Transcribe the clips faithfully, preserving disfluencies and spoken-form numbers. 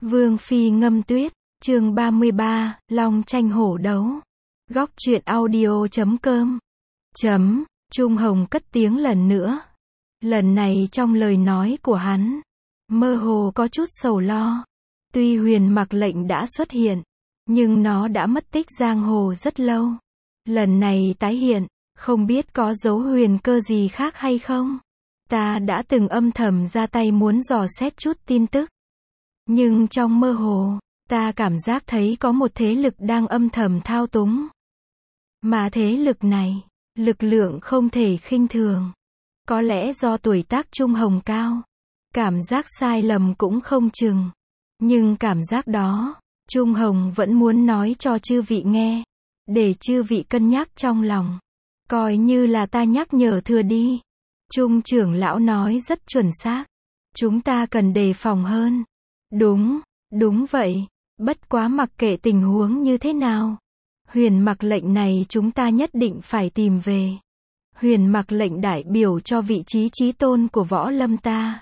Vương phi Ngâm Tuyết, chương ba mươi ba, Long tranh hổ đấu. Góc truyện audio chấm com. Chấm, Trung Hồng cất tiếng lần nữa. Lần này trong lời nói của hắn, mơ hồ có chút sầu lo. Tuy Huyền Mặc Lệnh đã xuất hiện, nhưng nó đã mất tích giang hồ rất lâu. Lần này tái hiện, không biết có dấu huyền cơ gì khác hay không. Ta đã từng âm thầm ra tay muốn dò xét chút tin tức. Nhưng trong mơ hồ, ta cảm giác thấy có một thế lực đang âm thầm thao túng. Mà thế lực này, lực lượng không thể khinh thường. Có lẽ do tuổi tác Trung Hồng cao, cảm giác sai lầm cũng không chừng. Nhưng cảm giác đó, Trung Hồng vẫn muốn nói cho chư vị nghe, để chư vị cân nhắc trong lòng. Coi như là ta nhắc nhở thừa đi. Trung trưởng lão nói rất chuẩn xác. Chúng ta cần đề phòng hơn. Đúng, đúng vậy. Bất quá mặc kệ tình huống như thế nào, Huyền Mặc Lệnh này chúng ta nhất định phải tìm về. Huyền Mặc Lệnh đại biểu cho vị trí chí tôn của võ lâm ta.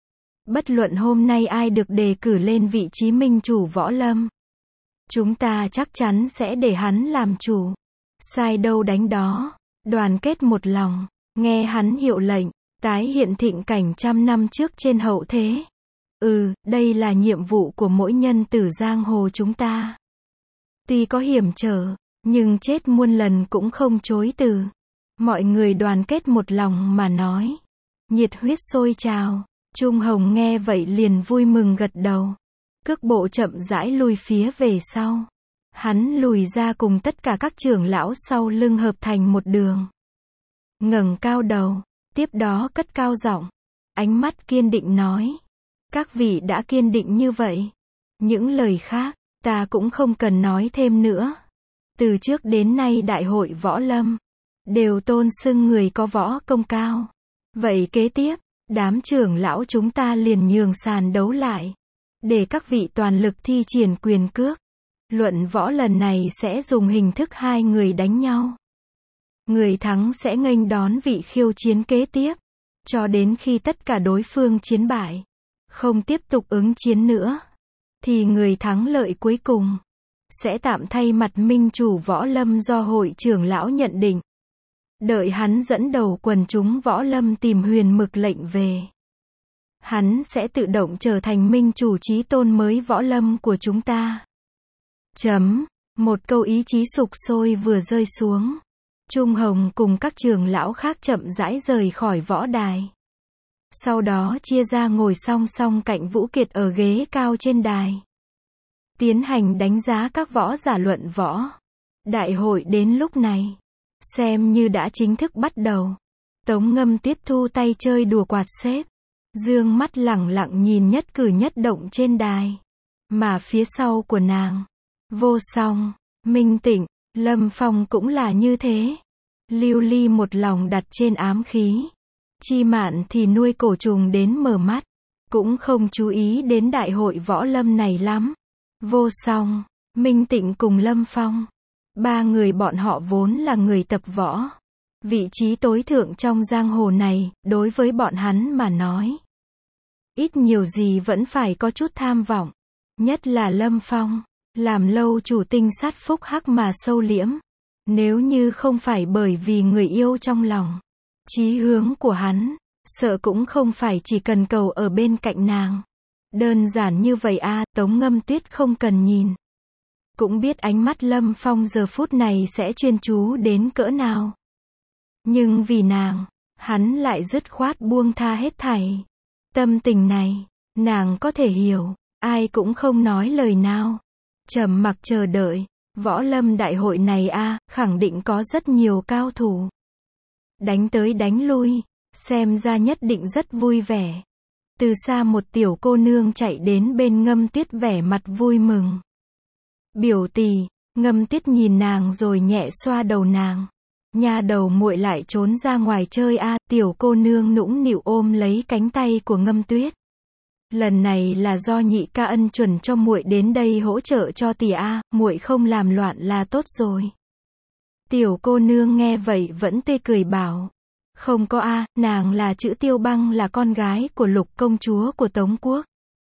Bất luận hôm nay ai được đề cử lên vị trí minh chủ võ lâm, chúng ta chắc chắn sẽ để hắn làm chủ. Sai đâu đánh đó, đoàn kết một lòng, nghe hắn hiệu lệnh, tái hiện thịnh cảnh trăm năm trước trên hậu thế. Ừ, đây là nhiệm vụ của mỗi nhân tử giang hồ chúng ta. Tuy có hiểm trở, nhưng chết muôn lần cũng không chối từ. Mọi người đoàn kết một lòng mà nói. Nhiệt huyết sôi trào. Trung Hồng nghe vậy liền vui mừng gật đầu. Cước bộ chậm rãi lùi phía về sau. Hắn lùi ra cùng tất cả các trưởng lão sau lưng hợp thành một đường. Ngẩng cao đầu, tiếp đó cất cao giọng, ánh mắt kiên định nói. Các vị đã kiên định như vậy. Những lời khác, ta cũng không cần nói thêm nữa. Từ trước đến nay đại hội võ lâm, đều tôn xưng người có võ công cao. Vậy kế tiếp, đám trưởng lão chúng ta liền nhường sàn đấu lại. Để các vị toàn lực thi triển quyền cước. Luận võ lần này sẽ dùng hình thức hai người đánh nhau. Người thắng sẽ nghênh đón vị khiêu chiến kế tiếp. Cho đến khi tất cả đối phương chiến bại, không tiếp tục ứng chiến nữa, thì người thắng lợi cuối cùng sẽ tạm thay mặt minh chủ võ lâm do hội trưởng lão nhận định. Đợi hắn dẫn đầu quần chúng võ lâm tìm Huyền Mặc Lệnh về, hắn sẽ tự động trở thành minh chủ chí tôn mới võ lâm của chúng ta. Chấm, một câu ý chí sục sôi vừa rơi xuống. Trung Hồng cùng các trưởng lão khác chậm rãi rời khỏi võ đài. Sau đó chia ra ngồi song song cạnh Vũ Kiệt ở ghế cao trên đài. Tiến hành đánh giá các võ giả luận võ. Đại hội đến lúc này, xem như đã chính thức bắt đầu. Tống Ngâm Tuyết thu tay chơi đùa quạt xếp. Dương mắt lẳng lặng nhìn nhất cử nhất động trên đài. Mà phía sau của nàng, Vô Song, Minh Tịnh, Lâm Phong cũng là như thế. Lưu Ly một lòng đặt trên ám khí. Chi Mạn thì nuôi cổ trùng đến mở mắt, cũng không chú ý đến đại hội võ lâm này lắm. Vô Song, Minh Tịnh cùng Lâm Phong, ba người bọn họ vốn là người tập võ. Vị trí tối thượng trong giang hồ này, đối với bọn hắn mà nói, ít nhiều gì vẫn phải có chút tham vọng. Nhất là Lâm Phong, làm lâu chủ tinh sát phúc hắc mà sâu liễm. Nếu như không phải bởi vì người yêu trong lòng, chí hướng của hắn, sợ cũng không phải chỉ cần cầu ở bên cạnh nàng. Đơn giản như vậy a. Tống Ngâm Tuyết không cần nhìn, cũng biết ánh mắt Lâm Phong giờ phút này sẽ chuyên chú đến cỡ nào. Nhưng vì nàng, hắn lại dứt khoát buông tha hết thảy. Tâm tình này, nàng có thể hiểu, ai cũng không nói lời nào. Trầm mặc chờ đợi. Võ lâm đại hội này a, khẳng định có rất nhiều cao thủ. Đánh tới đánh lui, xem ra nhất định rất vui vẻ. Từ xa một tiểu cô nương chạy đến bên Ngâm Tuyết vẻ mặt vui mừng. Biểu tỷ, Ngâm Tuyết nhìn nàng rồi nhẹ xoa đầu nàng. Nha đầu muội lại trốn ra ngoài chơi a. Tiểu cô nương nũng nịu ôm lấy cánh tay của Ngâm Tuyết. Lần này là do nhị ca ân chuẩn cho muội đến đây hỗ trợ cho tỷ a, muội không làm loạn là tốt rồi. Tiểu cô nương nghe vậy vẫn tươi cười bảo, không có a, nàng là chữ Tiêu Băng, là con gái của Lục công chúa của Tống quốc.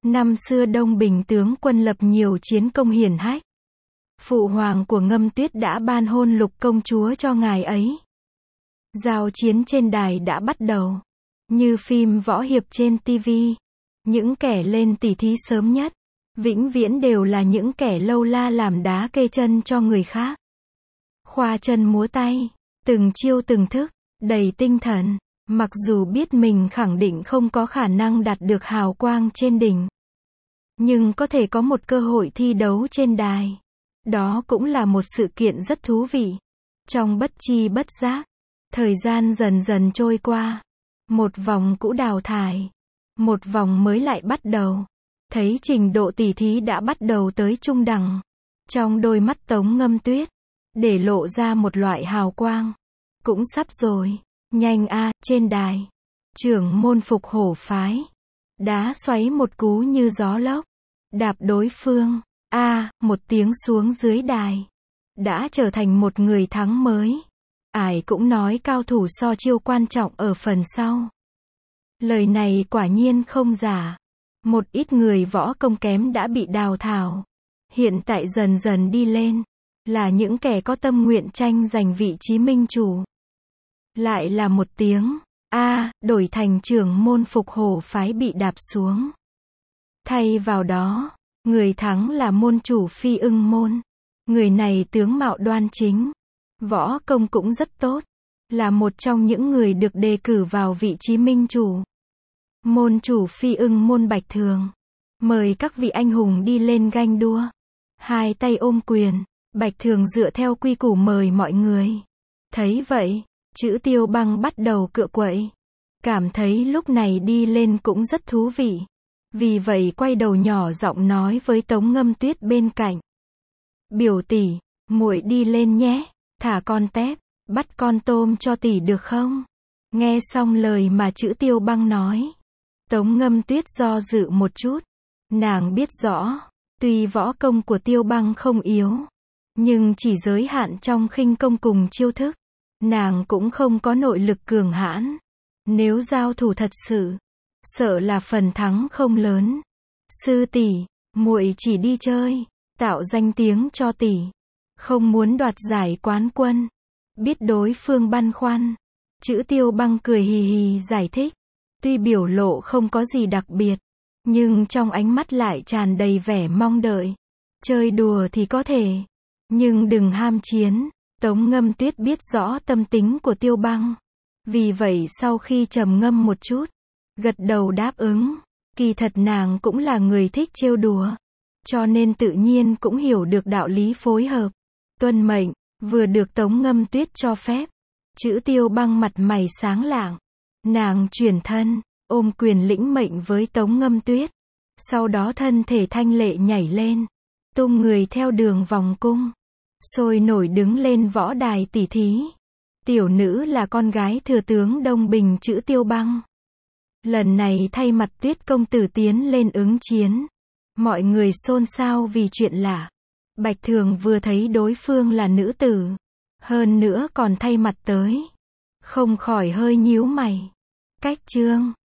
Năm xưa Đông Bình tướng quân lập nhiều chiến công hiển hách. Phụ hoàng của Ngâm Tuyết đã ban hôn Lục công chúa cho ngài ấy. Giao chiến trên đài đã bắt đầu. Như phim võ hiệp trên ti vi. Những kẻ lên tỉ thí sớm nhất, vĩnh viễn đều là những kẻ lâu la làm đá kê chân cho người khác. Khoa chân múa tay, từng chiêu từng thức, đầy tinh thần. Mặc dù biết mình khẳng định không có khả năng đạt được hào quang trên đỉnh, nhưng có thể có một cơ hội thi đấu trên đài. Đó cũng là một sự kiện rất thú vị. Trong bất chi bất giác, thời gian dần dần trôi qua. Một vòng cũ đào thải, một vòng mới lại bắt đầu. Thấy trình độ tỉ thí đã bắt đầu tới trung đẳng. Trong đôi mắt Tống Ngâm Tuyết, để lộ ra một loại hào quang. Cũng sắp rồi. Nhanh a, trên đài. Trưởng môn Phục Hổ phái. Đá xoáy một cú như gió lốc. Đạp đối phương. A, một tiếng xuống dưới đài. Đã trở thành một người thắng mới. Ải cũng nói cao thủ so chiêu quan trọng ở phần sau. Lời này quả nhiên không giả. Một ít người võ công kém đã bị đào thải. Hiện tại dần dần đi lên. Là những kẻ có tâm nguyện tranh giành vị trí minh chủ. Lại là một tiếng. A, đổi thành trưởng môn Phục Hổ phái bị đạp xuống. Thay vào đó, người thắng là môn chủ Phi Ưng môn. Người này tướng mạo đoan chính. Võ công cũng rất tốt. Là một trong những người được đề cử vào vị trí minh chủ. Môn chủ Phi Ưng môn Bạch Thường. Mời các vị anh hùng đi lên ganh đua. Hai tay ôm quyền. Bạch Thường dựa theo quy củ mời mọi người. Thấy vậy, Chữ Tiêu Băng bắt đầu cựa quậy. Cảm thấy lúc này đi lên cũng rất thú vị. Vì vậy quay đầu nhỏ giọng nói với Tống Ngâm Tuyết bên cạnh. Biểu tỷ, muội đi lên nhé. Thả con tép, bắt con tôm cho tỷ được không? Nghe xong lời mà Chữ Tiêu Băng nói, Tống Ngâm Tuyết do dự một chút. Nàng biết rõ, tuy võ công của Tiêu Băng không yếu, nhưng chỉ giới hạn trong khinh công cùng chiêu thức. Nàng cũng không có nội lực cường hãn. Nếu giao thủ thật sự, sợ là phần thắng không lớn. Sư tỷ, muội chỉ đi chơi, tạo danh tiếng cho tỷ, không muốn đoạt giải quán quân. Biết đối phương băn khoăn, Chữ Tiêu Băng cười hì hì giải thích. Tuy biểu lộ không có gì đặc biệt, nhưng trong ánh mắt lại tràn đầy vẻ mong đợi. Chơi đùa thì có thể, nhưng đừng ham chiến. Tống Ngâm Tuyết biết rõ tâm tính của Tiêu Băng. Vì vậy sau khi trầm ngâm một chút, gật đầu đáp ứng. Kỳ thật nàng cũng là người thích trêu đùa, cho nên tự nhiên cũng hiểu được đạo lý phối hợp. Tuân mệnh, vừa được Tống Ngâm Tuyết cho phép. Chữ Tiêu Băng mặt mày sáng lạng. Nàng chuyển thân, ôm quyền lĩnh mệnh với Tống Ngâm Tuyết. Sau đó thân thể thanh lệ nhảy lên, tung người theo đường vòng cung, sôi nổi đứng lên võ đài tỉ thí. Tiểu nữ là con gái thừa tướng Đông Bình Chữ Tiêu Băng. Lần này thay mặt Tuyết công tử tiến lên ứng chiến. Mọi người xôn xao vì chuyện lạ. Bạch Thường vừa thấy đối phương là nữ tử, hơn nữa còn thay mặt tới, không khỏi hơi nhíu mày. Cách chương